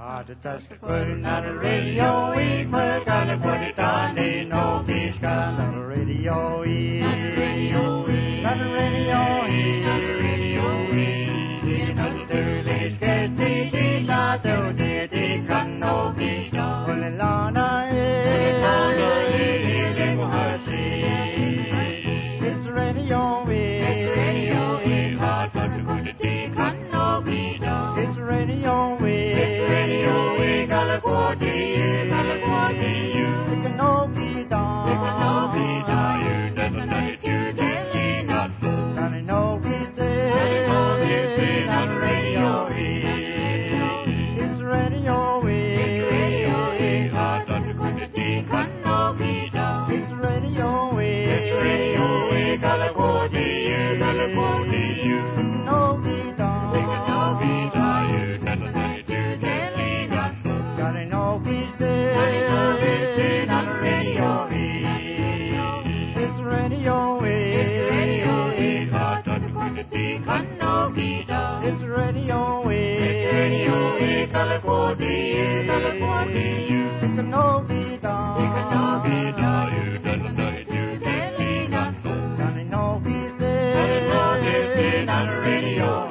That's putting on the radio, we gotta put it on, they know he's got on the radio, on the radio, on the radio, on the radio, you know the dirty scares me, not the dirty can know me, when the lana is, it's the radio, it's radio, hard but the dirty can know me, it's the radio, California, it can all be done. It can all be done. You never know it, you daily not so. And I know he's dead. On the radio, it's radio, it's radio, hard but the quantity can all be done. It's radio, California, California, it can all be done. It can all be done. You never know it, you daily not so. I know he's dead. On the radio, it's radio, it's radio, hard but the quantity can all be done. It's radio, California, California, it can all be done. It can all be done. You don't know it, you daily not so. I know he's dead. On the radio,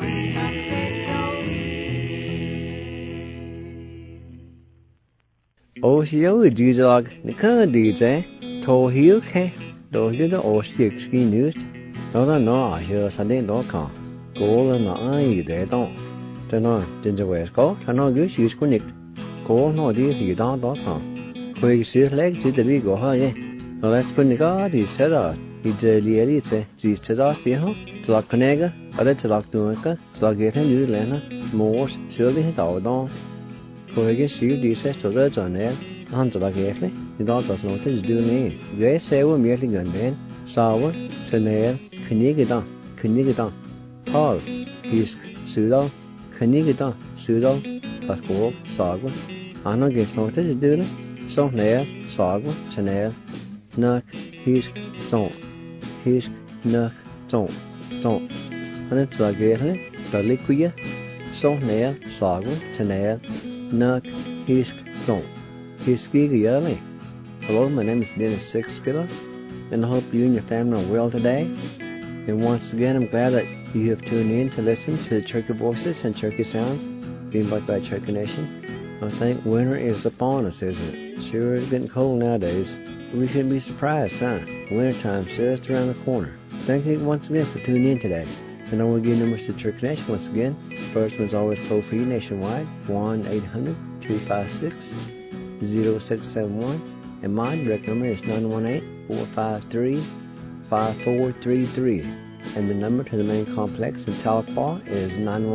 Osio Dizag, the current DJ, told Hill K, though you the Osio ski news, don't know I hear Sunday dot com. Goal and I they don't. Then on Ginger West Go, can not use you connect. Goal no dear he don't com. Quick see leg to the big go high. No let's put the guard is set out. It's a liarite, these to that behind, Zak Conega, other to Lak Dunka, Zak get him new Lena, Morse, surely hit our dawn. Koige sier de seg til det sånn her, han til deg egentlig, I dag tatt noe til du ned. Jeg ser jo mye til gønnen, saver, senere, kniggedan, tal, fisk, sudal, kniggedan, sudal, taskog, sager. Han har gitt noe til du ned, så ned, sager, senere, nøk, fisk, sånn, nøk, sånn. Han til deg egentlig, da liker jeg, så ned, sager, senere, Nuk, Hisk, Zon. Hiski, Yali. Hello, my name is Dennis Sixskiller, and I hope you and your family are well today. And once again, I'm glad that you have tuned in to listen to the Cherokee Voices and Cherokee Sounds being brought by Cherokee Nation. I think winter is upon us, isn't it? Sure is getting cold nowadays. We shouldn't be surprised, huh? Wintertime sure is around the corner. Thank you once again for tuning in today. And I will give numbers to Cherokee Nation once again. First one's always toll-free nationwide, 1-800-256-0671. And my direct number is 918-453-5433. And the number to the main complex in Tahlequah is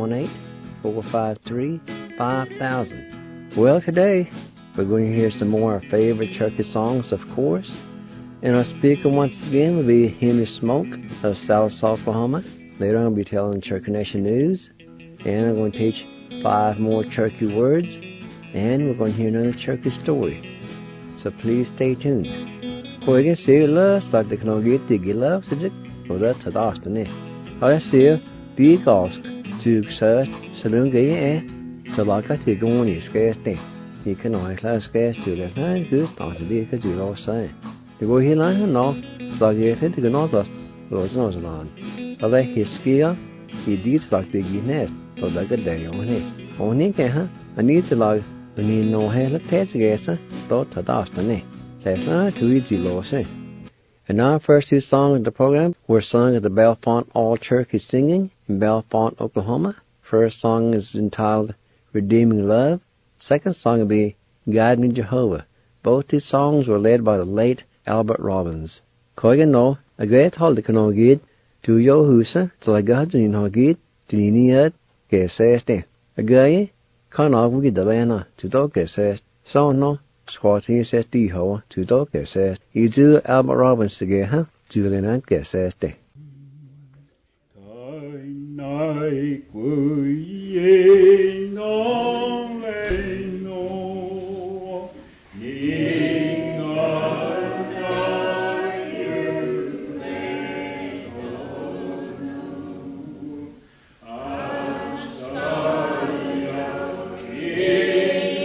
918-453-5000. Well, today, we're going to hear some more of our favorite Cherokee songs, of course. And our speaker once again will be Henry Smoke of South Oklahoma. Later on, I'll be telling Cherokee Nation news, and I'm going to teach 5 more Cherokee words, and we're going to hear another Cherokee story. So please stay tuned. Koige can see love, like the can get the love, says it, or that's a dastiny. I see the gosk to search saloon gay, so like I take on his scarce day. You can only class scarce to that nice good start to be because you lost saying. You go here like no, so like you think you can not lost, Lord's nose along. Alle hiskier I dit slag det I næst, så der kan det jo henne. Og henne kan han, og ni til lag, og ni nå hele tætsgæser, då tager dasterne. Lad os to easy låse. And our first 2 songs of the program were sung at the Bellefonte All Cherokee Singing in Bellefonte, Oklahoma. First song is entitled Redeeming Love. Second song will be Guide Me Jehovah. Both 2 songs were led by the late Albert Robbins. Koige no, a great hold kan nå gid, to your husa, till I got in her gate, to the near, get says there. A guy can't off with the lana, to dog says, so no, squatting says the hoe, to dog says, you do Albert Robbins together, huh? Julian and says there. Yeah.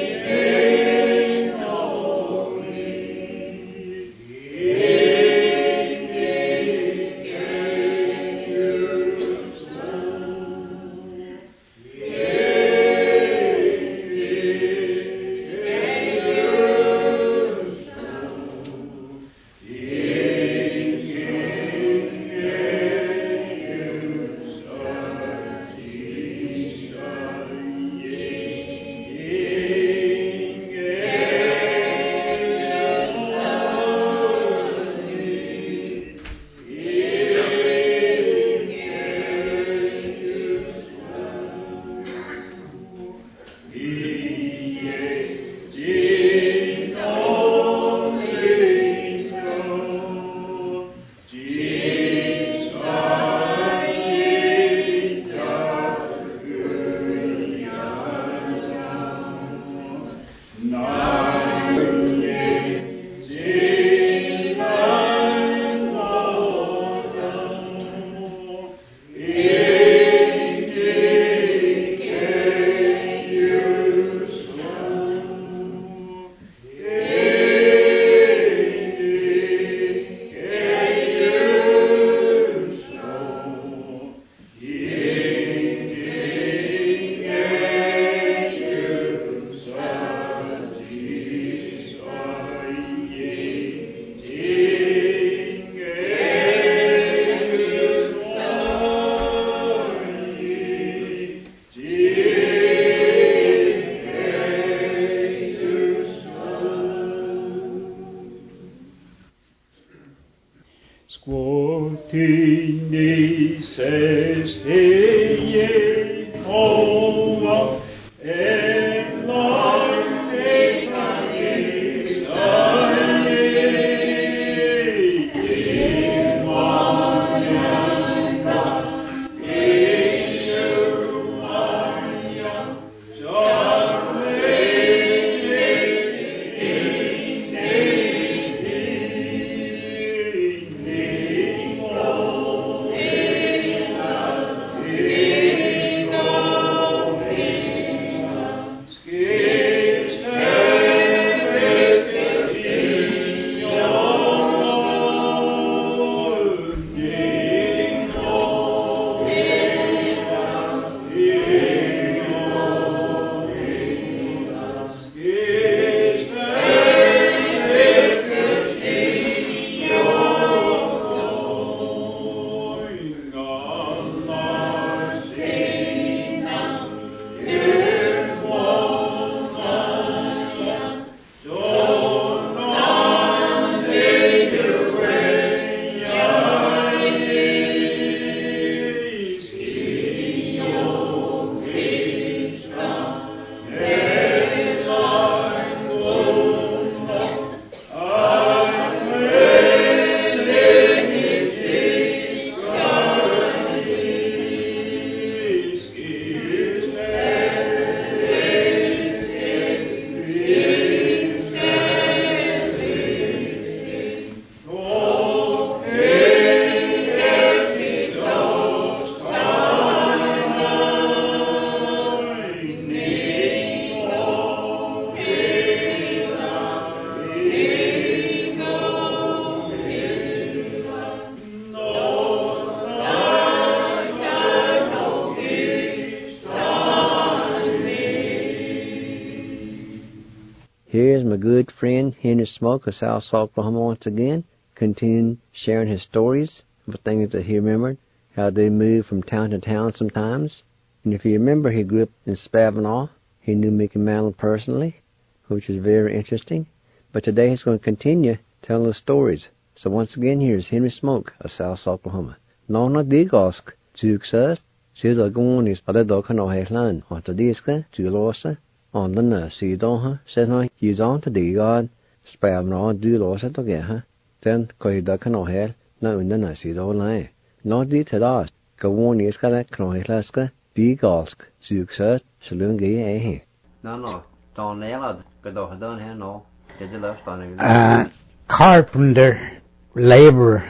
Here's my good friend Henry Smoke of South Oklahoma once again, continuing sharing his stories of things that he remembered, how they moved from town to town sometimes. And if you remember, he grew up in Spavinaw. He knew Mickey Mantle personally, which is very interesting. But today he's going to continue telling the stories. So once again, here's Henry Smoke of South Oklahoma. Nona digosk, Tuxus, Sizagonis, Adadokano Heslan, on Tadiska, Tulosa, on the nurse, Sidonha, Senoi, he's on to the God, Spavinaw, Dulosa together. Then, Koidakano Hel, no in the nurse, Sidolai. No details, go on is got a Knohilaska, Digosk, Tuxus, Salungi, eh? No, don't nail it, but don't have no. Did you left on carpenter, labor.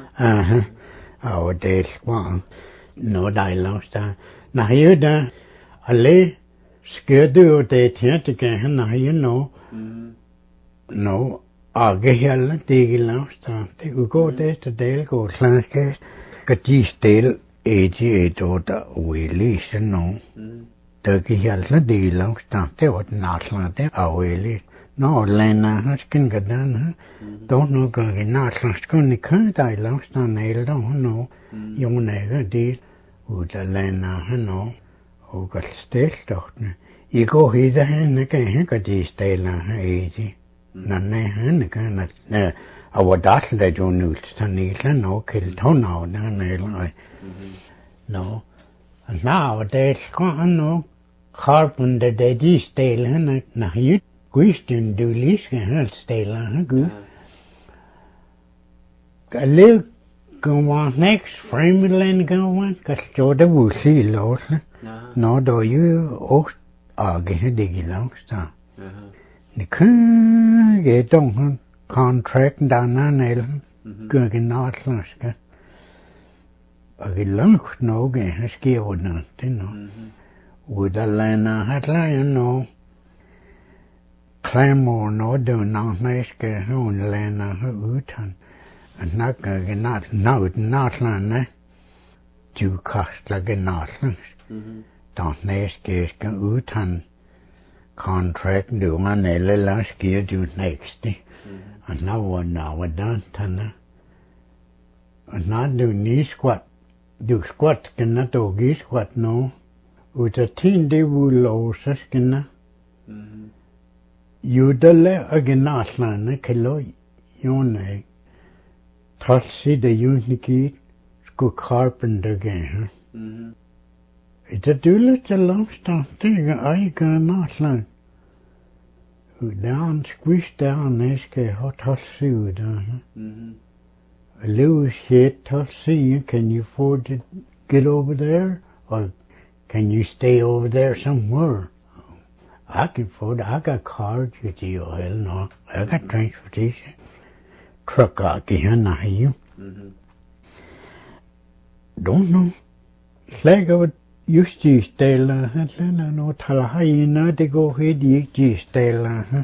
No. Oh, days one. No, die lost. Now, you da, a lay, scared you, they tend to get him, now you know. No, I'll get here, dig lost. They will go there today, go class case. Got these still 88 or the Willis, you know. Turkey here, dig lost. They would not like them, a Willis. No, Lena has can get done, Don't know going not last going to cut. I lost on nail, don't know. You never did. Would the Lena, no. Who got still, don't you go here the hand again, got these tail easy. None hand again. I would ask that you knew to Neil, no, kill ton out, no. And nowadays, no carpenter, they these tail, and now you. Question du liske helt stille, Gud. Kan liv gå next fremland gå kan stå der vusi lås. Nå då ju också age det långt där. Det kan ge dem contract där nel. Går det natlänska. Och det långt nog är skrivet något nå. Och där läna hat läna nå. Claymore no do not make a own lena utan and not not land to cost like a not don't neske utan contract do man ele last year do next and now one now done tan and not do knee squat do squat can not do squat no with a teen de will lose skin Judele agenatlan kelo yone trotsi de unikit good carpenter again. It's a do little lump thing. I can not learn. Down, squish down, this guy hot suit. A little shit, see, can you afford to get over there? Or can you stay over there somewhere? I can afford it. I got cars with you, hell no. I got transportation. Truck out here, now you. Don't know. Slag of it used to stay, no, Talahi, not to go ahead, you stay,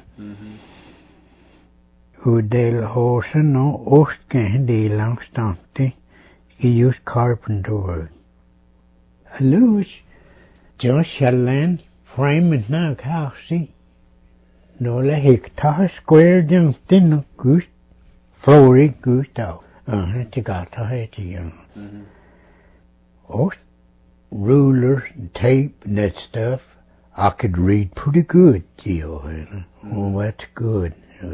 Who del hosen no ostgen de langstante, he used carpenter work. A loose, just shall land, frame it now, house, no la hick, ta square junk, no goose, flory goose out. To got to hate you. Ost, rulers and tape and that stuff, I could read pretty good, Gio. Oh, that's good.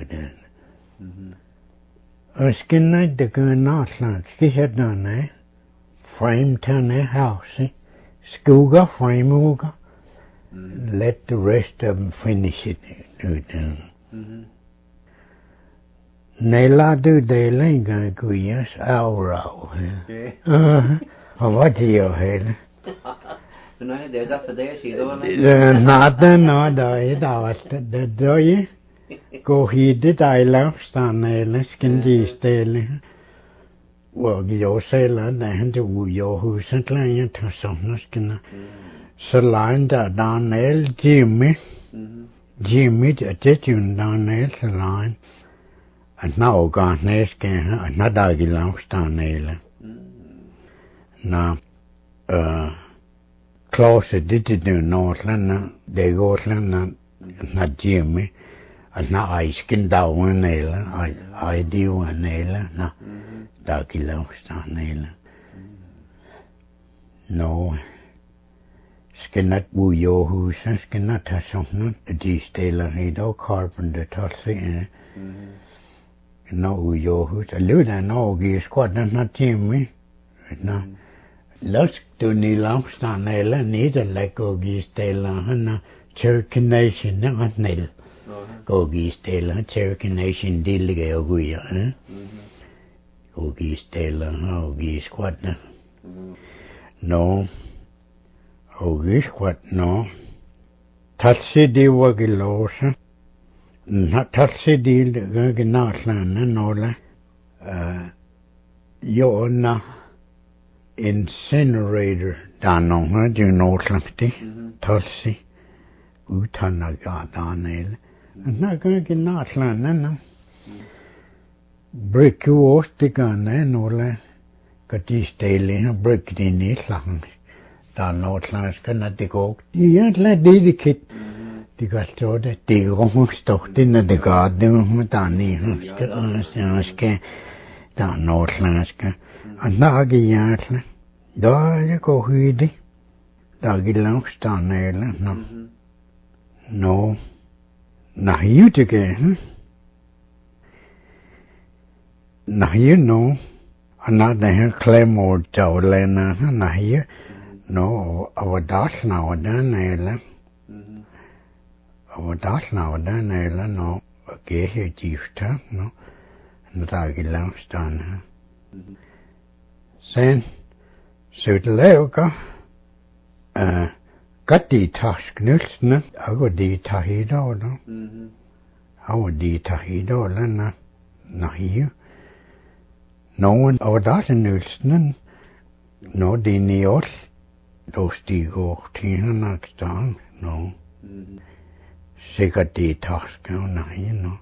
Skin night the gun not lunch. She had done that. Frame turn their house. Skooga, frame ooga. Let the rest of them finish it. Nella do they linga go yes, hour. What do you head? No, there's just a day she don't. Nothing, no, the do you? Go he did I love stand skin stale. Well, your sailor, the hand of your who sent lying to some skin. So line that down there, Jimmy, a titune down there, the line. And now gone there, skin, another love stand there. Now, closer did it do Northland, they go Land, not Jimmy. And now I skin down one nail, I do one nail, no, darky love star nail. No, skin not woo your who's, skin not have something, a de-staler, he do carpenter, tossy, no woo your who's, a little no, he squad, not Jimmy, no. Let's do the love star nail, neither like go de-staler, and Cherokee Nation, not nail. Go geese tailor, Cherokee Nation dealige oguya, Go geese tailor, oh geese what? No, oh geese what? No, Tatsi de wagilosa, not Tatsi de Gagnatlan, no, Yona incinerator down on you know something, Tatsi, Utanaga down and not going to not land, no. Brick you off the gun, no, got this daily, brick it in it, long. Down North Lands, cannot the go. You ain't let the kid. The got so that they almost stopped in the garden, down the down North Lands, and Nagi Yatla. There you go, Huidi. Doggy lumps down there, no. No. Now you again, Now you know, another Claymore Jolena, now you know, our dash now done, our dash now done, no, a gay gift, no, and the doggy lamps done. Sen, so the Leuka, got the task nilsna, I got the tahido, no? I would the tahido, na here. No one, our daughter nilsna, no, the neos, those the go, Tina next down, no. She got the task, no, you know.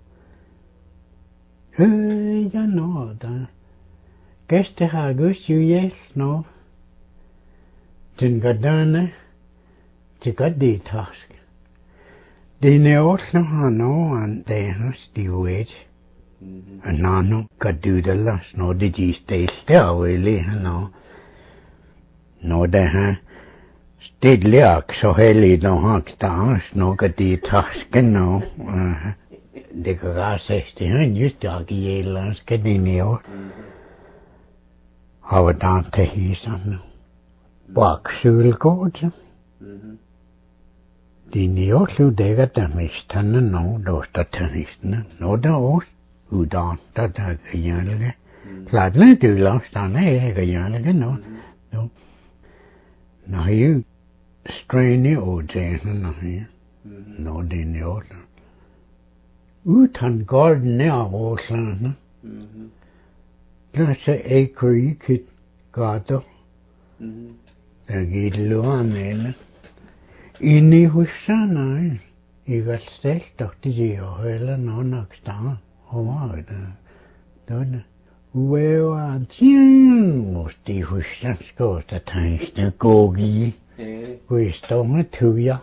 You know, that. Guess the hagus, you yes, no. Didn't go down. She got the task. The neos no, and they has the wait. And no, got do the last, no, did you stay still, really, no. No, they ha stayed liak, so heli no hawks down, no, got the task, no. The gas 60, and you doggy last, get in the old. Our Dante he's on Baksul God. Die Niotlu dega tamistana no dosta tanistana no da os udan da gayanle. Fladle du lastana gayanle no. Now you strainy ojana no you no di niotlu. Utan garden now osana. That's a acre kit gato. Da gidluanele. Inni hussana I got stelt doch die hele no nok sta. Hoa da. Well tin mos die hussan skot ta tænste gogi. Vi står med tuja.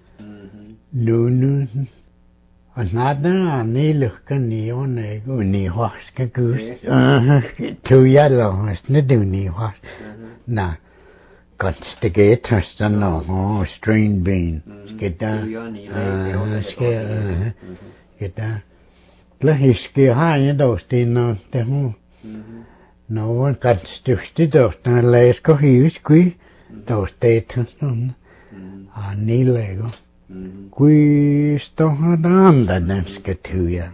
Nu. Og nada ni lukkan ni one uni haska gus. Tuja lo sne du ni has. Na. Constigators no string bean. Get that. Get that. La hiske ha dos no te ho. No one got stifted dos na lesko hiski dos tetens no. A ni lego. Qui sto hadanda nemske tuja.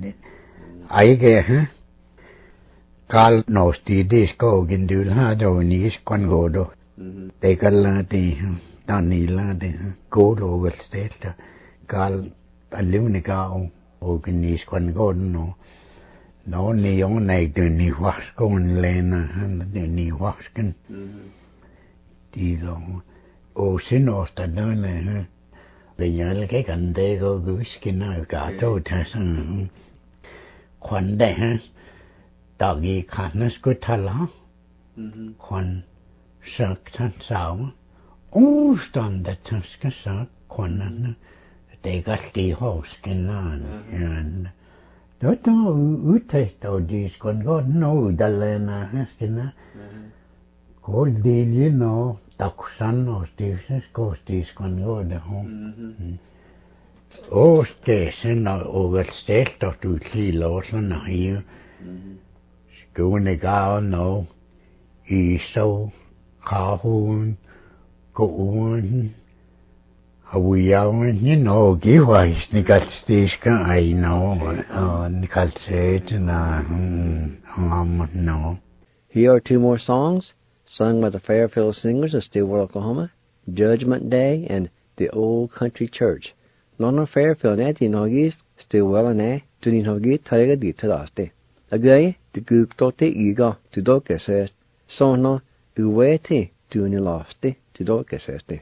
Aige Kal no sti disko gindul ha do ni skon godo. Det kalder det Daniela det god overstillet gal alene gav organisk kongården og når ni ånæg den I vaskon læner han den I vasken de lå og sinåsta dønne jeg ikke kan det gå gusken og gato til sådan kvande han dag I kan skulle tala kvand sagt han sagde, Ostandet han skal sagt, konen, det er alt I hosken, da uttægt, og de skulle godt nå, der læner hesken, godt dilje nå, daksan og stivsen, de skulle gå det hun. Og skæsen og vel stelt, og du til åsen og hiv, skåne gav nå, I så, Kahun, Goon, Hawiyawan, Giwais, Nikalstiska, I know, Nikalsetna, no. Here are two more songs, sung by the Fairfield Singers of Stillwater, Oklahoma, Judgment Day and The Old Country Church. Lona Fairfield at the Nogis, Stillwater, ne, to the Nogi, Tiger di Tadaste. Again, the Gook Dote Ega, to Doke says, Sono. Uwete tuuni lasti til dolkesesti.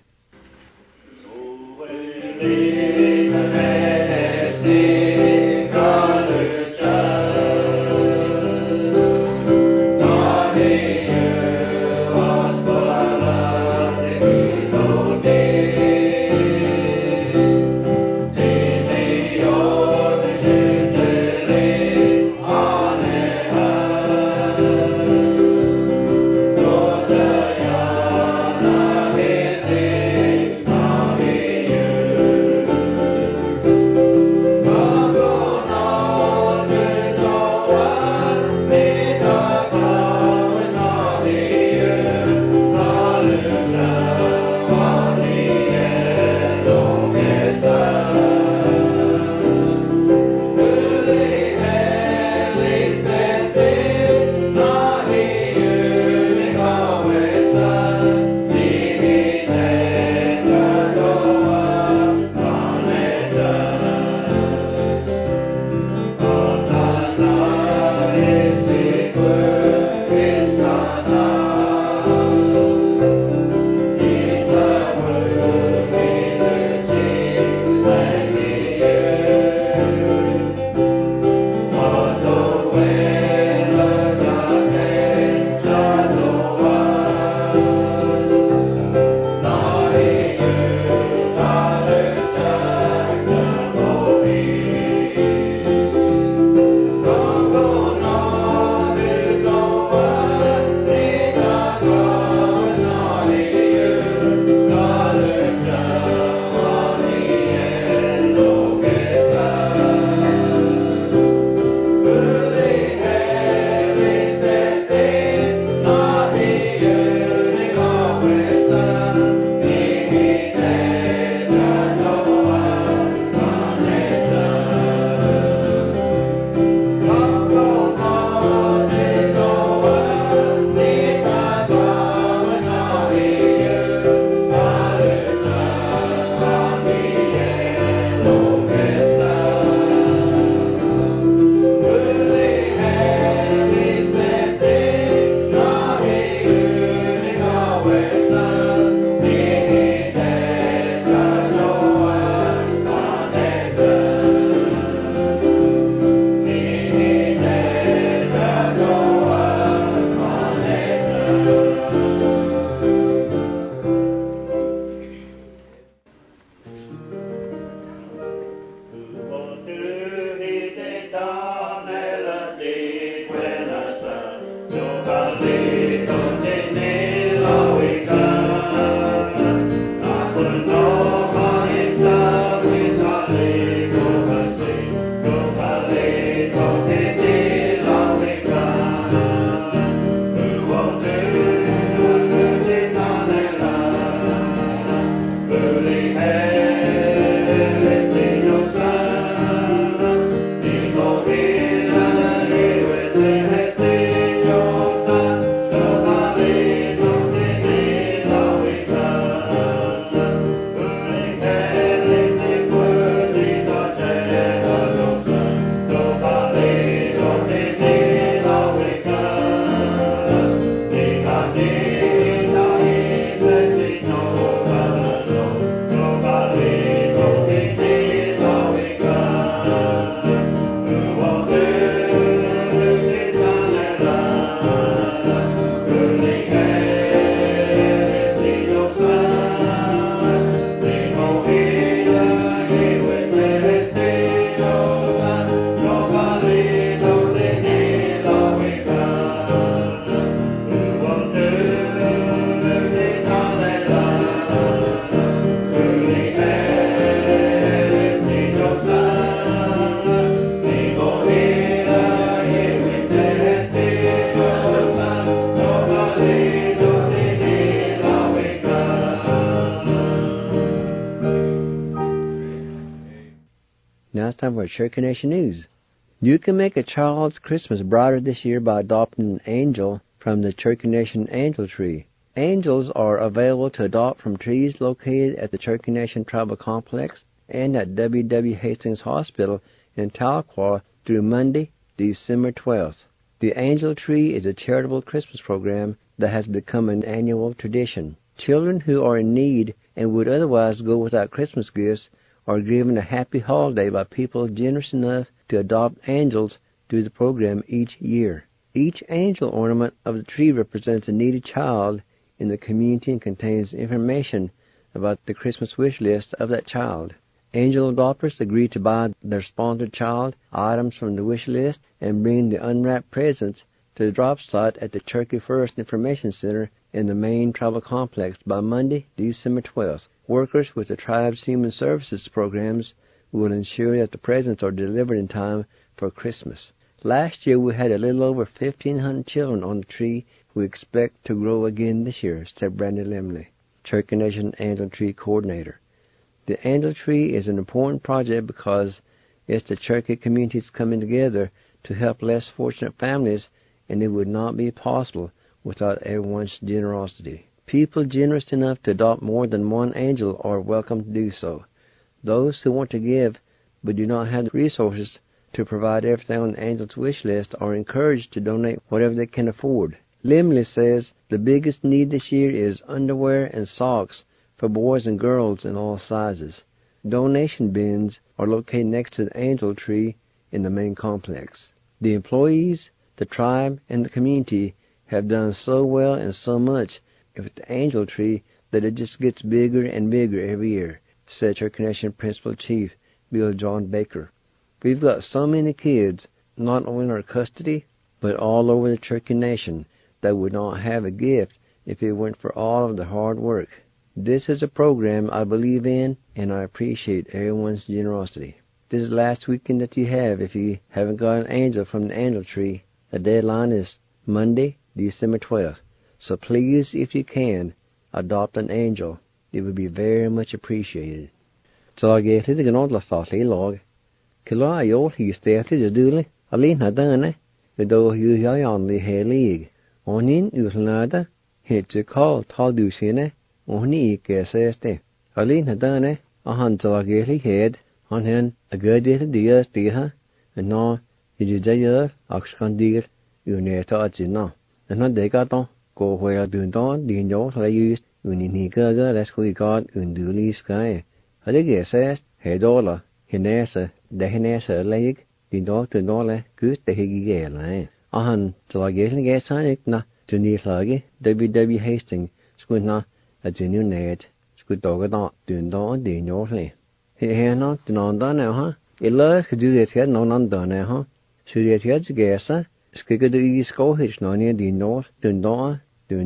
now it's time for Cherokee Nation News. You can make a child's Christmas brighter this year by adopting an angel from the Cherokee Nation Angel Tree. Angels are available to adopt from trees located at the Cherokee Nation Tribal Complex and at W.W. Hastings Hospital in Tahlequah through Monday, December 12th. The Angel Tree is a charitable Christmas program that has become an annual tradition. Children who are in need and would otherwise go without Christmas gifts are given a happy holiday by people generous enough to adopt angels through the program each year. Each angel ornament of the tree represents a needy child in the community and contains information about the Christmas wish list of that child. Angel adopters agree to buy their sponsored child items from the wish list and bring the unwrapped presents to the drop site at the Cherokee First Information Center in the main tribal complex by Monday, December 12th. Workers with the tribe's human services programs will ensure that the presents are delivered in time for Christmas. Last year we had a little over 1,500 children on the tree. We expect to grow again this year, said Brandon Lemley, Cherokee Nation Angel Tree Coordinator. The Angel Tree is an important project because it's the Cherokee communities coming together to help less fortunate families, and it would not be possible without everyone's generosity. People generous enough to adopt more than one angel are welcome to do so. Those who want to give but do not have the resources to provide everything on the angel's wish list are encouraged to donate whatever they can afford. Limley says the biggest need this year is underwear and socks for boys and girls in all sizes. Donation bins are located next to the Angel Tree in the main complex. The employees, the tribe, and the community have done so well and so much with the Angel Tree that it just gets bigger and bigger every year, said Cherokee Nation Principal Chief Bill John Baker. We've got so many kids, not only in our custody, but all over the Cherokee Nation, that would not have a gift if it weren't for all of the hard work. This is a program I believe in, and I appreciate everyone's generosity. This is the last weekend that you have if you haven't got an angel from the Angel Tree. The deadline is Monday, December 12th. So please, if you can, adopt an angel. It would be very much appreciated. So I get it to go to the log. Kilo I old he stayed to the dooley. I lean her done, though you on the hair league. On in, you nada, hit to call, tall do sine. Only says I lean her done, a hunt till I get he head, on hen, a good day to dear, dear, and no, it is a year, oxcon dear, you near to it now. And not they got on, go where doing don, the no, I used, uninigaga, let's go got, unduli sky. I dig says, head all, hinessa, the hinessa leg, the dog to dollar, good the higgy gale line. A hunt till I get a sign na, to near flaggy, W.W. Hastings, squint na. A genuine net, squid dog at not, doing don, the northly. Here not, the non done now, huh? It lurks to do that here, no non done now, huh? So that here's a guess, skigger the east go hitch, no near the north, doing don,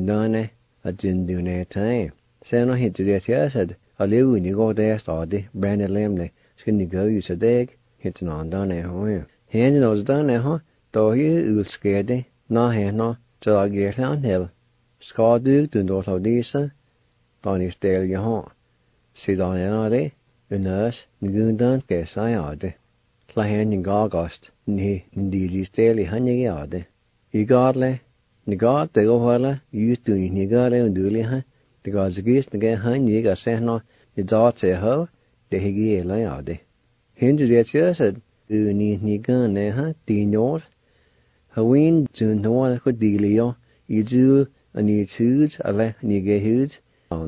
a gin do net time. Say no hit to that here, said, I live when you go there, started, Brandon Lemley, skinny go use a dig, hit an on done now, huh? Hands knows done now, huh? Though you will scared, no hand no, till I get on hill. Scar do, do not of these, Donny stale your home. See on an a nurse, the goon done, guess I are. Clahan in Gargost, ni indeed stale honey yard. You godly, the god they go wella, used to nigale and dooley, huh? The gods against the get honey, got sent no, the dot say ho, the higgy layard. Hindu that you said, do need nigan there, huh? The north. Haween, soon no one could dealio, you do a need hoods, a le nigga hoods.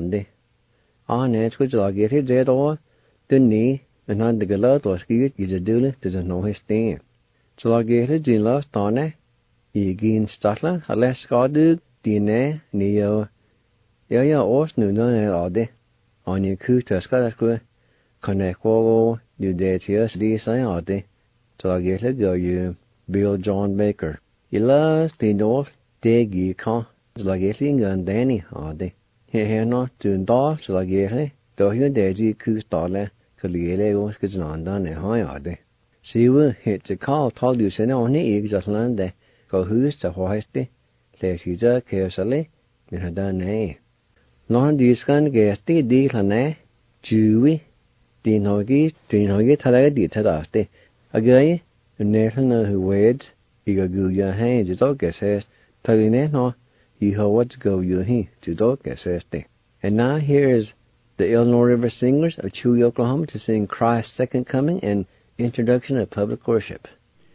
On it which I get it dead all, the knee, and not the galot or ski is a dooley doesn't know his name. So I get it in last on ye gain startler, a less scadu, dine, neo, ya ors no none all day. On your coo to scotch, connect all, you dead here, these I all day. So I get it go you, Bill John Baker. You lost the north, dig ye con, so I get it and Danny all day. Here not to dog till I get it, though you daisy coo startler, could lay was gets on done a high order. See, we hit the call told you send on the eggs just land there, go who's the hoisty, lay she just carefully, and had done eh. None these can get the deal on eh, Jewy, Din hogi talaga di tadaste. Agaye, Nathan who weds, he go ya hay, Jidok says, Taline no, he ho what's go you he, Jidok says. And now here is the Illinois River Singers of Chewy, Oklahoma to sing Christ's Second Coming and Introduction of Public Worship.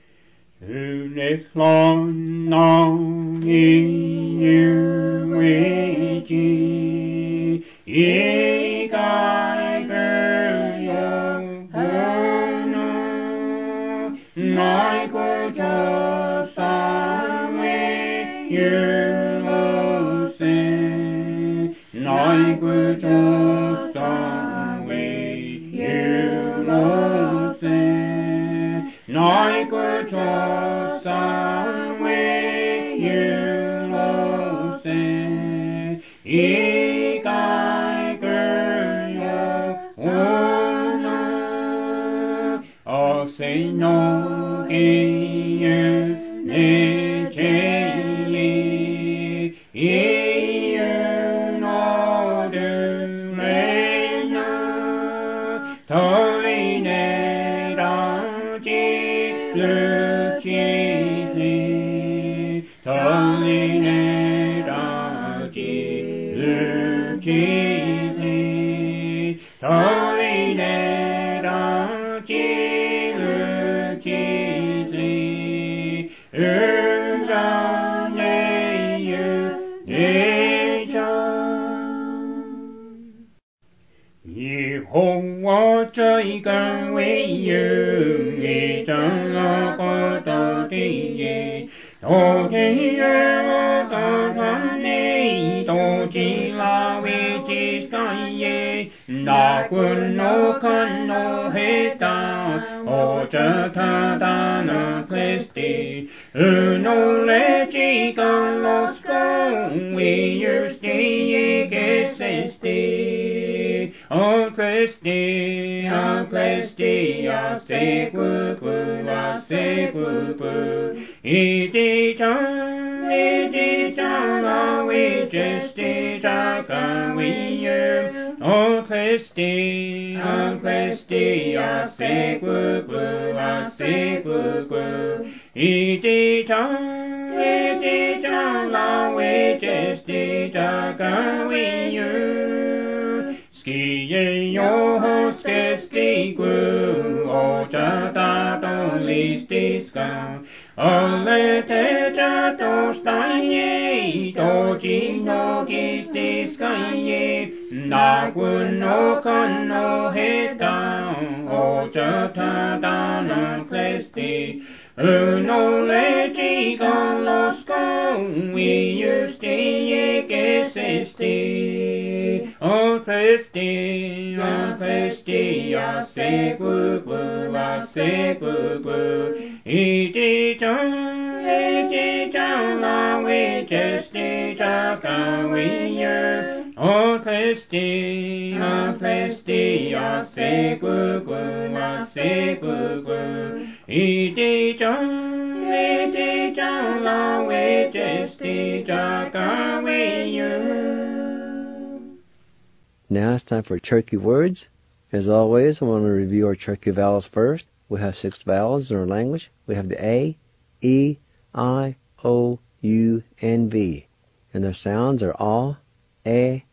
Now it's time for Cherokee words. As always, I want to review our Cherokee vowels first. We have 6 vowels in our language. We have the A, E, I, O, U, and V. And their sounds are A, E,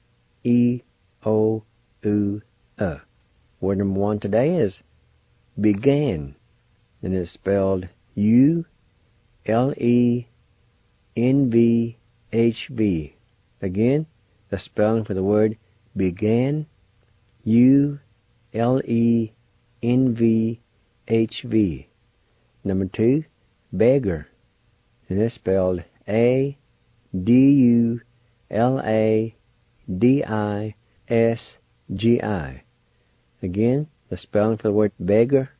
O, U, Word number 1 today is began. And it's spelled U-L-E-N-V-H-V. Again, the spelling for the word began, U-L-E-N-V-H-V. Number 2, beggar. And it's spelled A-D-U-L-A-D-I-S-G-I. Again, the spelling for the word beggar,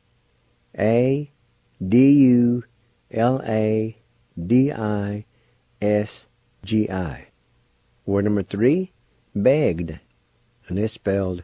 A-D-U-L-A-D-I-S-G-I. Word number 3, begged. And it's spelled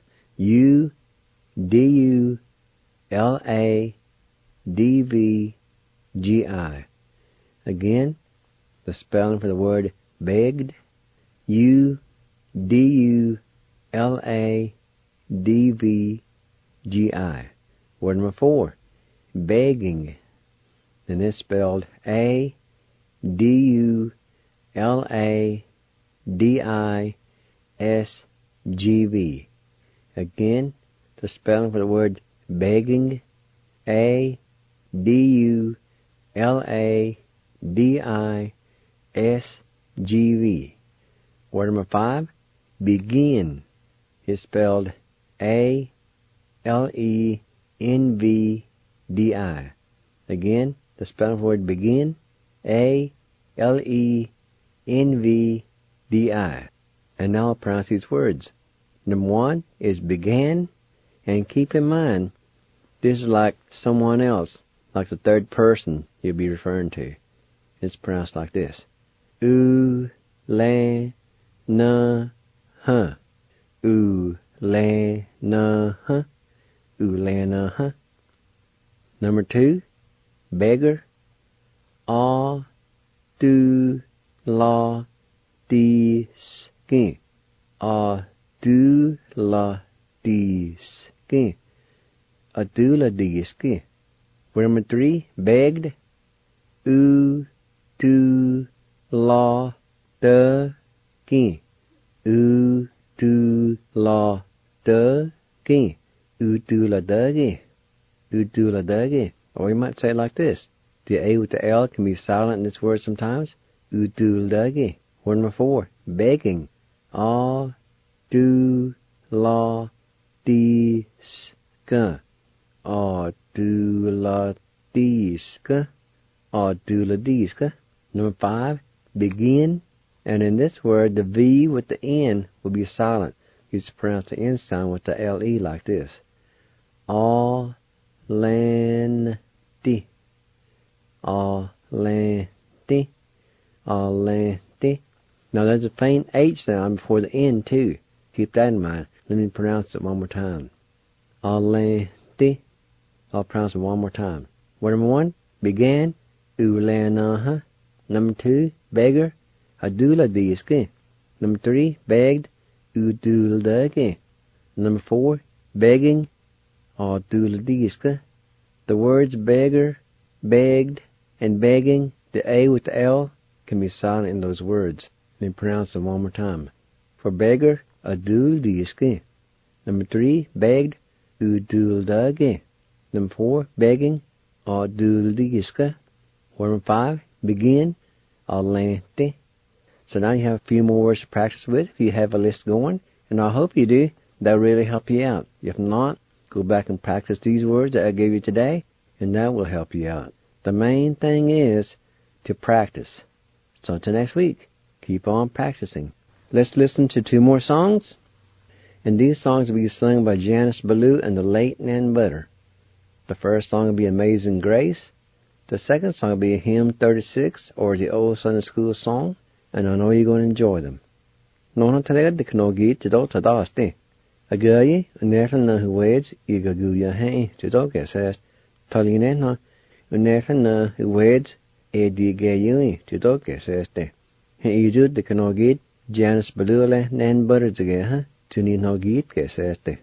U-D-U-L-A-D-V-G-I. Again, the spelling for the word begged, U-D-U-L-A-D-V-G-I. Word number 4, begging. And it's spelled A-D-U-L-A-D-I-S-G-V. Again, the spelling for the word begging, A-D-U-L-A-D-I-S-G-V. Word number 5, begin. It's spelled A-L-E-N-V-D-I. Again, the spelling of the word begin, A-L-E-N-V-D-I. And now I'll pronounce these words. Number 1 is began, and keep in mind, this is like someone else, like the third person you'll be referring to. It's pronounced like this. U-la-na-huh. U-la-na-huh. U-la-na-huh. Number 2, beggar. A-du-la-di-skin. A-du-la-di-skin. A-du-la-di-skin. Word number 3, begged. U-du-la-da-skin. U-du-la-da-skin. U-du-la-da-skin. U-du-la-da-skin. Or you might say it like this. The A with the L can be silent in this word sometimes. U-du-la-da-skin. Word number 4, begging. A-du-la-di-skin. A-du-la-di-skin. A-du-la-di-skin. Number 5, begin. And in this word, the V with the N will be silent. You just pronounce the N sound with the L-E like this. A-lan-di. A-lan-di. A-lan-di. Now there's a faint H sound before the N too. Keep that in mind. Let me pronounce it one more time. A-lan-di. I'll pronounce it one more time. Word number 1, began. U-la-na-huh. Number 2, beggar. A-du-la-di-skin. Number 3, begged. U-du-la-da-skin. Number 4, begging. A-du-la-di-skin. The words beggar, begged, and begging, the A with the L, can be silent in those words. Let me pronounce them one more time. For beggar, a-du-la-di-skin. Number 3, begged. U-du-la-da-skin. Number 4, begging. A-du-la-di-skin. Word number 5, begin. A-lan-di. So now you have a few more words to practice with if you have a list going, and I hope you do. That'll really help you out. If not, go back and practice these words that I gave you today, and that will help you out. The main thing is to practice. So until next week, keep on practicing. Let's listen to 2 more songs, and these songs will be sung by Janice Ballou and the late Nan Butter. The first song will be Amazing Grace. The second song will be Hymn 36, or the old Sunday school song, and I know you're going to enjoy them. Nono talaga di kanogi tido tadaste. Agayi, unetan na huweds, igaguya hain, tido gesest. Taline na, unetan na huweds, edigayui, tido geseste. He idu di kanogi, Janice Ballou Nan Butter zigeha, tuni nogit geseste.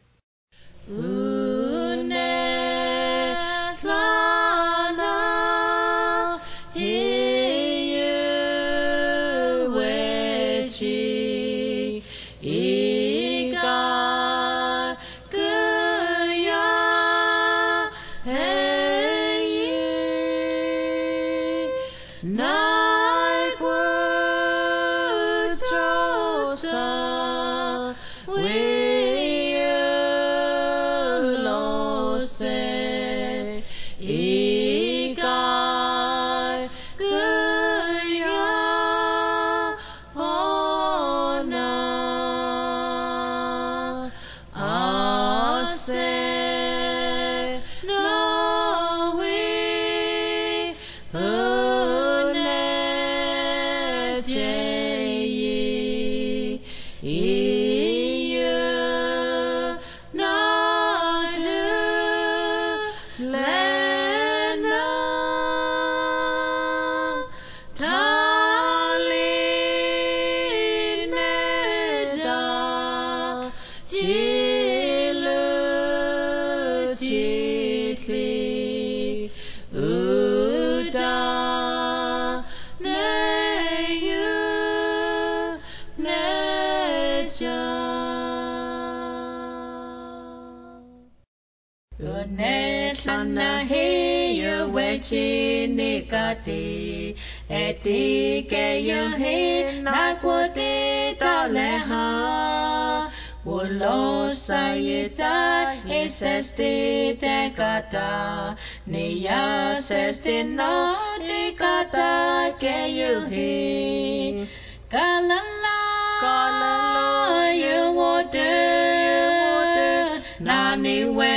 chitli uda neyu neja Unetlana heya wechi nikati eti keyo he nakwoti taleha Ulo sayita isesti tekata Niya sesti no tekata keyuhi Kalala you water Naniwe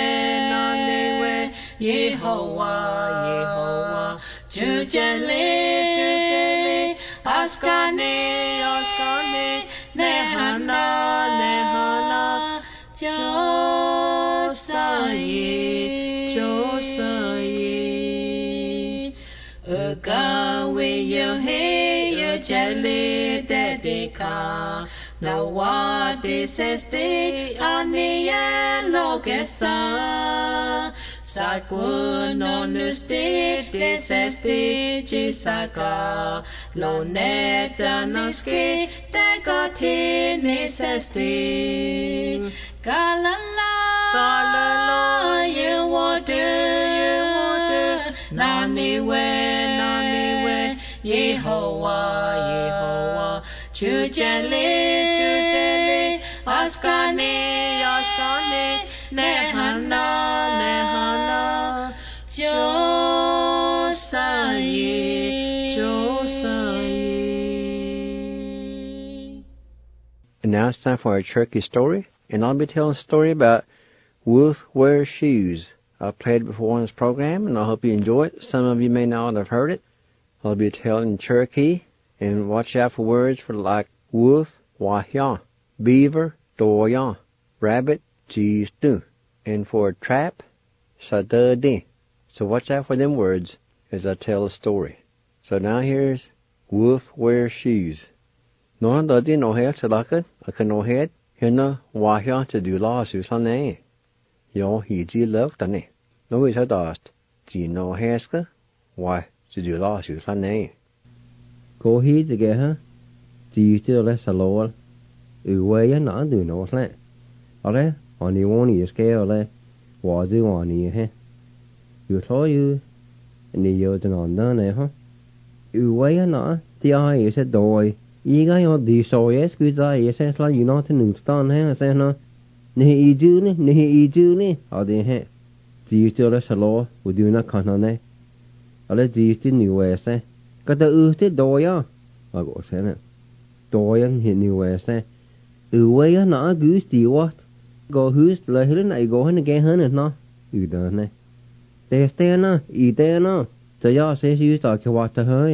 Yehovah Jujeli Askani Nehana Josai Ugawe yohe Jeli dedika Nawadi sesti Aniya lokesa Sakunonusti desesti chisaka Loneta noski tegoti nisesti Galala you water Naniwe Yehovah Jujeli Askani Nehana And now it's time for our Cherokee story, and I'll be telling a story about Wolf Wears Shoes. I've played it before on this program, and I hope you enjoy it. Some of you may not have heard it. I'll be telling Cherokee, and watch out for words for like wolf, wahya, beaver, doya, rabbit, jistu, and for trap, sadadi. So watch out for them words as I tell the story. So now here's Wolf Wears Shoes. Nó đó đi nó hết sẽ lắc ở cái nó hết hiện nó hòa nhau sẽ điều lo sự sao này yo hi chỉ lớp đó này nó bị sao đó chỉ nó hết cái hòa sẽ điều lo sự sao này cô hi thì cái ha chỉ cho là sao lo quay á nó từ nó lại ở đây họ đi muốn đi cái ở đây hòa chứ hòa đi haอยู่ท้ออยู่นี่อยู่จะนอนđó này ha quay á nó thì ai sẽ đòi ಈಗ di soye skuza yese la unite nungstan he se no ne iju ni ade he ji tole salo uduna kanane ale ji ti ni wese kada u ti doya ago se ne doyan he ni wese we na gus ti wat go hus la hilen ai go hen ge hen no u da ne te stena I te no ta ya se ju ta ke wat ta he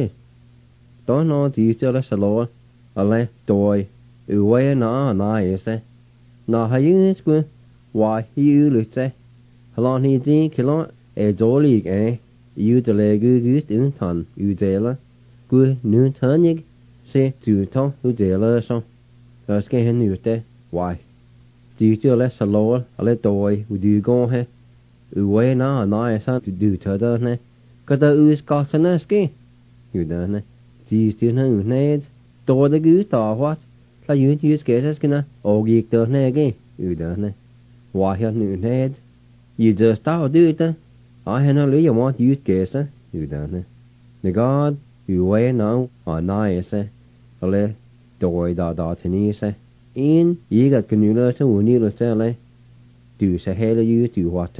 to no ji tole salo ale doi uwe na ese na hayun sku wa hiu lute halon hi din kilon e joli yu de le gu in tan u de la gu nu tanig se tu ton u de la so das ke hen u te why di tu le salo ale doi u du go he uwe na esa tu du ta da ne kada u ska sanaski u da ne di tu na u ned Då det Gud tar what la ju inte just käsa skina och gick då näge utan var här nu ned ju just då du det I har ju mått just käsa utan det God ju way now on nice eller då da tenise in yiga kunula så unilo så du så hela ju du what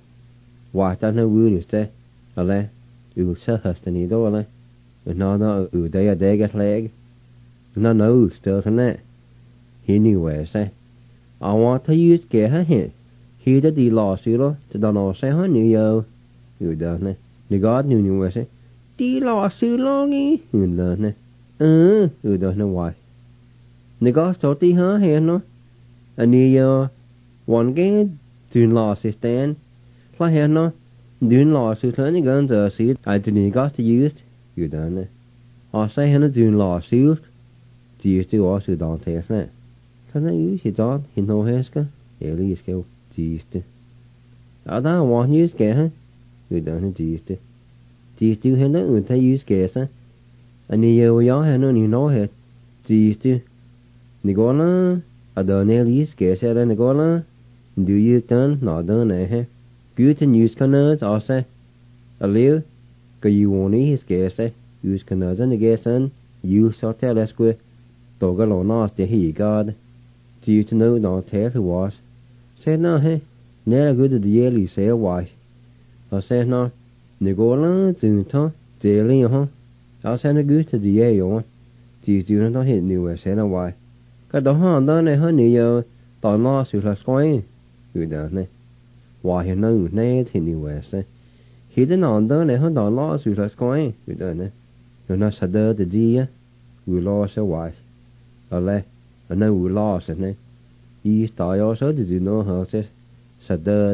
ta na wulu så eller du så hastan I då eller na det det läge No, still tonight. He knew where say. I want to use get her here. He did the last year to don't know say her new yo. You done it. The God knew where say. The last year longy. You done it. You don't know why. The God told her here no. A new year. One game. Doing last is stand. Like here no. Doing last is learning guns or seed. I didn't got to use. You done it. I say her doing last year. Chỉ chứ ở sự đòn thế này, thế này ư chỉ đó hình hồ hết cả, để lý cái chỉ chứ. Ada want use ke ha. Người đó nó chỉ tu hen đó người ta use ke sa. Anh yêu yo hen nó ni no he. Chỉ tu. Ni go na ada ne use ke sa ra ni go na. Do you turn no da ne he. Good to use kana asa. Aliu ka you want his ke sa. Use kana da ni ge san. You sort tell us go. To ga lo na ste he god. Do you to know no tell who was. Say no he. Nè good the yearly say why. I say no. Ni go la zu ta de li ha. I say no good to the year yo. Chỉ nó hiện nhiều sẽ là why. Cái đó họ đó này hơn nhiều tao lo sự là quay. Người đó này. Why hiện nay này thì nhiều sẽ. Khi đến họ đó này hơn tao lo sự là quay. Người đó này. Rồi nó sẽ đỡ the gì á. Người lo sẽ why. Ở đây. Ở nơi người lo sẽ này. Ý tao yo số thì nó họ sẽ đỡ.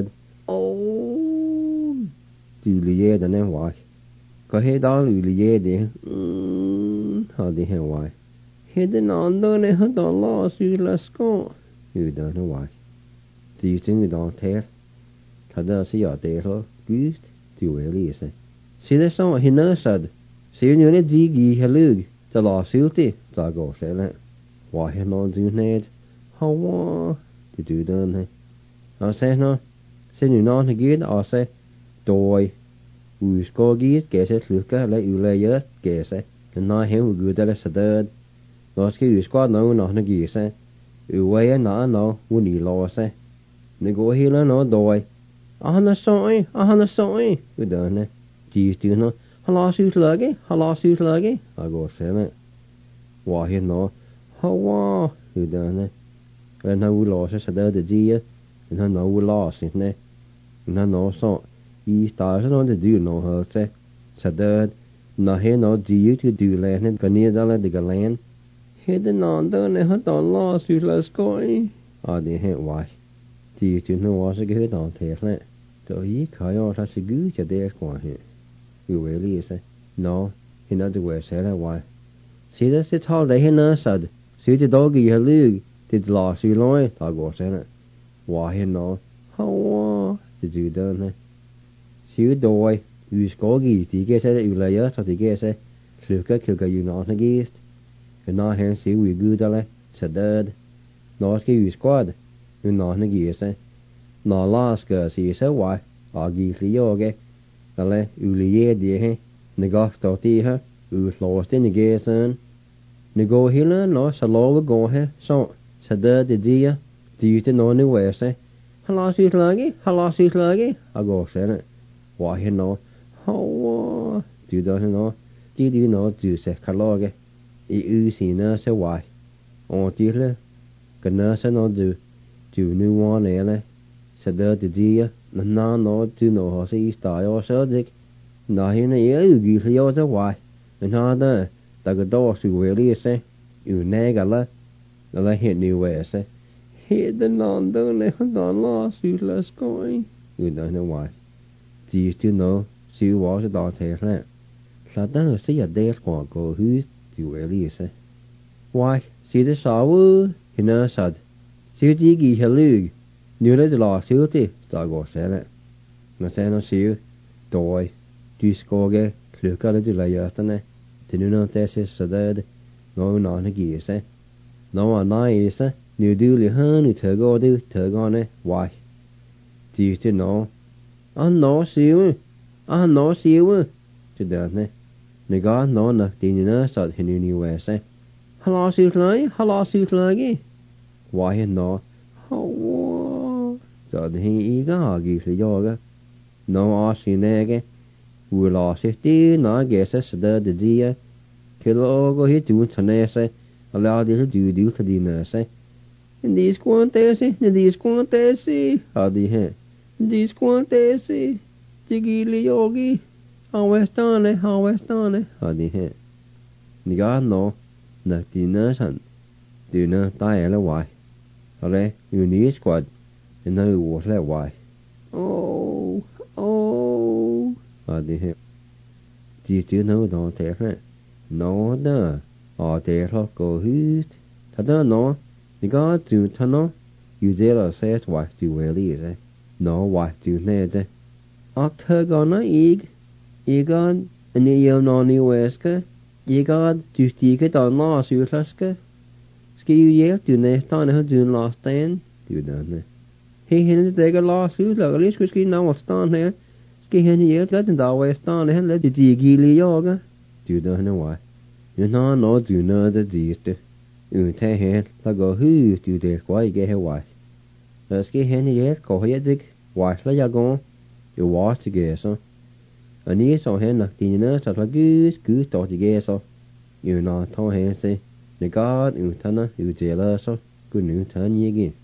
Chỉ lìa đó này why. Có hết đó lìa đi. Họ đi hè why. Hết đến on đó này hết đó lo sự là có. Người đó nó why. Chỉ chính người đó thế. Thật ra sẽ ở đây thôi. Cứ tiểu về lý sẽ. Sẽ đấy xong hiện nay sad. Sẽ như này gì gì hay lư. Cho lo xíu tí. Cho gõ sẽ lại. Why hiện nó dư nét. How why. Thì tự đơn hay. Họ sẽ nó. Sẽ như nó thì ghét. Họ sẽ. Đôi. Ui có ghét. Kể sẽ lược á. Lại ưu lây ớt. Kể sẽ. Nó hiểu người ta là sad đơn. Nó cái ưu squad nó ghét sẽ. Ưu quay nó vô nì lo sẽ. Nó gõ hi là nó đôi. Nó soi. Ưu đơn này. Chỉ chứ nó. Hala suit lagi. Gõ sẽ này. Wah hi nó. Hawa. Ưu đơn này. Nên nó ưu lo sẽ sad đơn gì á. Nên nó ưu lo sẽ này. Nên nó sọ. Ý ta sẽ nó để đưa nó hờ sẽ. Sad đơn. Nó hay nó gì chứ đưa lên nên cái này đó là để cái lên. Hết nó đó này hết đó lo suy là coi. Đi hết why. Thì chuyện nó sẽ cái hết đó thế này. Rồi ý khai ở ta sẽ cứ cho để qua hết. Yêu về lý sẽ. Nó hiện nó về sẽ là why. Sẽ đó sẽ thao để hết nó sad. Sẽ thì đó cái hệ lưu thì lo suy lôi ta gọi sẽ này. Why hết nó. Hawa thì chịu đơn này. Sẽ đôi. Ui có gì thì cái sẽ yêu lại á. Sao thì cái sẽ. Sự các kiểu cái yêu nó ghét. Nó hẹn sĩ ủy gư đó là sẽ đợt. Nó cái ủy squad. Nó ghét sẽ. Nó last cái sĩ sẽ hoài. Ghi lý do cái. Đó là ưu lý đi hè. Nó gác tỏ tí ha. Ưu lô tên nó ghét sân. Nó gô hi là nó sẽ lô cái gô hè. Xong. Sẽ đợt đi gì á. Đi tới nó nữ về sẽ. Hala suy lagi. Gô sẽ này. Why hi nó. Hawa. Chứ đó nó. Chỉ đi nó chứ sẽ khá lo cái. Ý xì nó sẽ hoài. Chỉ là. Cái nó sẽ nó dù nữ hoa này là. Sẽ đỡ thì gì á. Nó chứ nó họ sẽ ý tải ở sở dịch. Nó hiện nay ý ghi lý do sẽ hoài. Nó đó. Ta cái đó sự về lý sẽ. Yêu nè gà là. Nó là hiện nhiều về sẽ. Hiện đến nó đó này hắn đó lo sự là coi. Yêu đó nó hoài. Chỉ chứ nó. Sự hóa sẽ đo thế này. Là đó sẽ ở đây khoảng cổ hữu. Yêu về lý sẽ. Why? Sẽ đó sao ư. Hiện nó sad. Sẽ chỉ ghi hệ lưu. Nếu lấy lo xíu thì ta gọi sẽ này. Nó sẽ nó xíu. Đôi. Chứ có cái. Lúc đó là giờ đó này. Thì nếu nó sẽ đợt. Nó ghét sẽ. Nó nói sẽ. Nếu đưa lý hơn thì thở gò này. Why? Chỉ chứ nó. Nó xíu. Chứ đợt này. Nếu có nó nạc tình nó sạch hình như vậy sẽ. Hala suy lagi. Why nó. Cho thì ý có gì lý do cái. Nó xí nè cái. Vừa lo sẽ tí nó ghé sẽ đợt gì á. Khi lo có hết chú thân nè sẽ. Là đi hết chú điếu thật đi nè sẽ. Đi squan tê xí. Đi hết. Đi squan tê xí. Chỉ ghi lý do ghi. Hawestan này. Đi hết. Nhi gà nó. Nạc tí nè sẵn. Tí nè tai là hoài. Rồi, you need squad. And now you was that why. Đi hết. Chỉ chứ nó đó thế này. Nó đó. Thế là có hít. Thật đó nó. Nhi gà chú thân nó. You dare là sẽ hoài chú về lý sẽ. nó quá chữ này chứ ác thơ còn nó ý còn anh yêu nó ni west cái ý còn chú tí cái tao nó siêu thas cái yêu yêu chú này tao này chú nó stand chú đó này he hen det cái lo siêu là cái list cái nào stand này cái hen yêu cái tên tao west stand này là chú tí ghi li yoga chú đó này quá nó chú nó cái gì thế thế hen là có hư chú để quay cái hoài là cái hen yêu có hay dịch hoài là giờ con yêu quá chứ cái sao anh ấy sau hen là thì nó sao là cứ tỏ chỉ cái sao yêu nó thao hen sẽ để có yêu thân nó yêu chế là sao cứ yêu thân như cái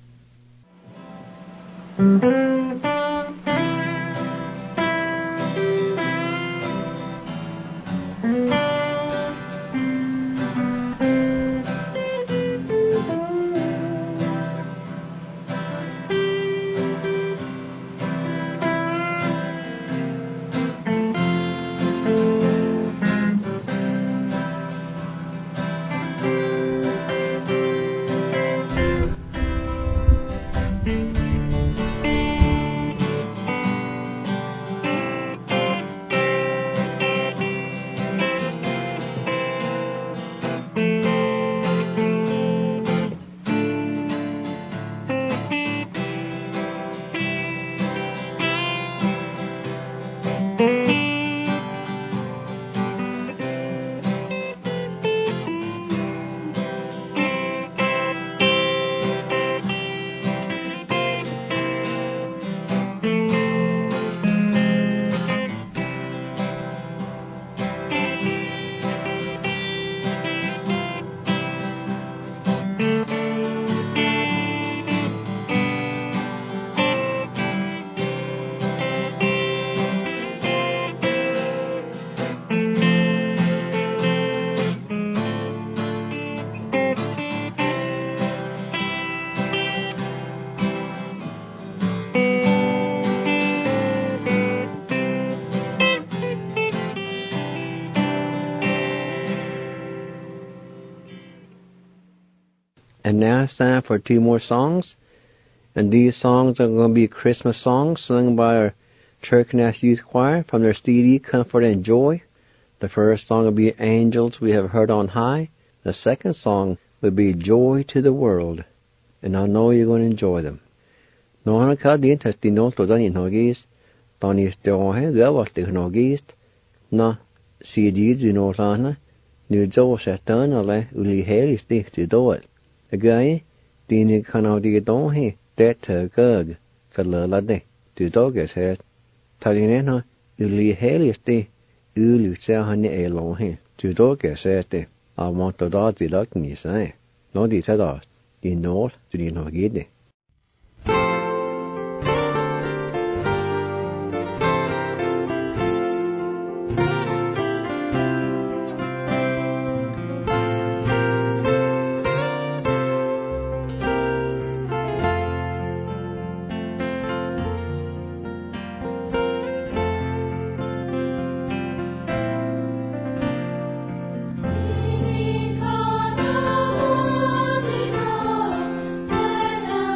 And now it's time for 2 more songs. And these songs are going to be Christmas songs sung by our Church Youth Choir from their CD, Comfort and Joy. The first song will be Angels We Have Heard on High. The second song will be Joy to the World. And I know you're going to enjoy them. Nó nó khá đến thật tin nó tổ dân họ ghi tao ní tiêu hay gỡ vào từ họ ghi nó CD gì nó ra nó nếu cho sẽ tới nó lại uli heli stick từ đó cái tin khăn nào đi đó hay tết thở cơ cái lỡ là đây từ đó cái sẽ thay thế nó uli heli stick uli sao hắn ấy lâu hay từ đó cái sẽ thế à mà tổ đó chỉ là nghĩ sai nó đi sao đó tin nó từ đi họ ghi đấy. Thank you.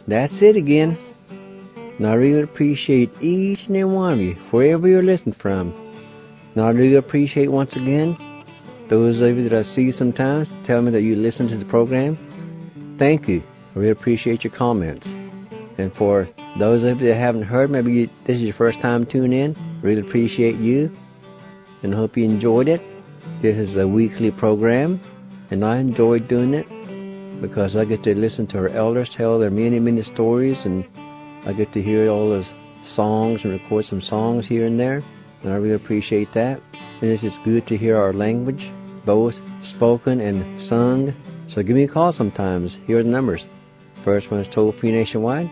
that's it again. And I really appreciate each and every one of you, wherever you're listening from. And I really appreciate once again those of you that I see sometimes tell me that you listen to the program. Thank you. I really appreciate your comments. And for those of you that haven't heard, maybe this is your first time tuning in, really appreciate you. And I hope you enjoyed it. This is a weekly program, and I enjoyed doing it because I get to listen to our elders tell their many, many stories, and I get to hear all those songs and record some songs here and there, and I really appreciate that. And it's just good to hear our language, both spoken and sung. So give me a call sometimes. Here are the numbers. First one is toll-free nationwide,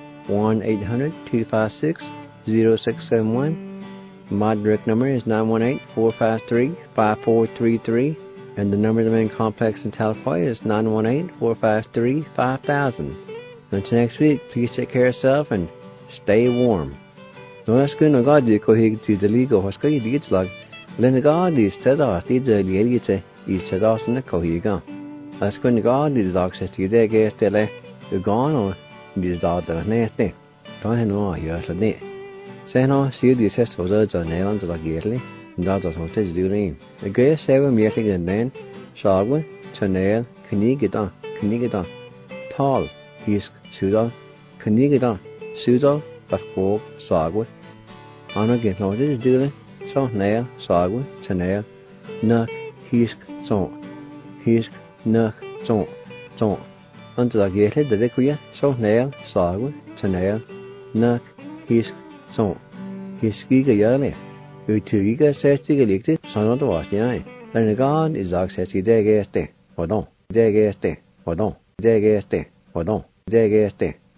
1-800-256-0671. My direct number is 918-453-5433, and the number of the main complex in California is 918-453-5000. Until next week, please take care of yourself and stay warm. No, that's good. No, God, you go here to the legal. What's going to be like? Let the God is to us. Did the Lielite is to us in the Kohiga. That's going to God is access to the guest. They're gone or this daughter nasty. Don't know you're a day. Say no, see the assessed for those on Nailands like Gately, and daughters on Tis Duline. A great 7 years and then, Shagwa, Chanel, Kanigida, Tall, Hisk, Sudal, Kanigida, Sudal, but Hope, Sagwa. On again, no, this is Duline, so Nail, Sagwa, Chanel, Nuck, Hisk, so, Nuck, so. Until I get it, the Dequia, so Nail, Sagwa, Chanel, Nuck, Hisk, so. Hiskiga Yale. Utuiga says to the elected, son of the wash, yea. Then the God is access to the guest, or don't.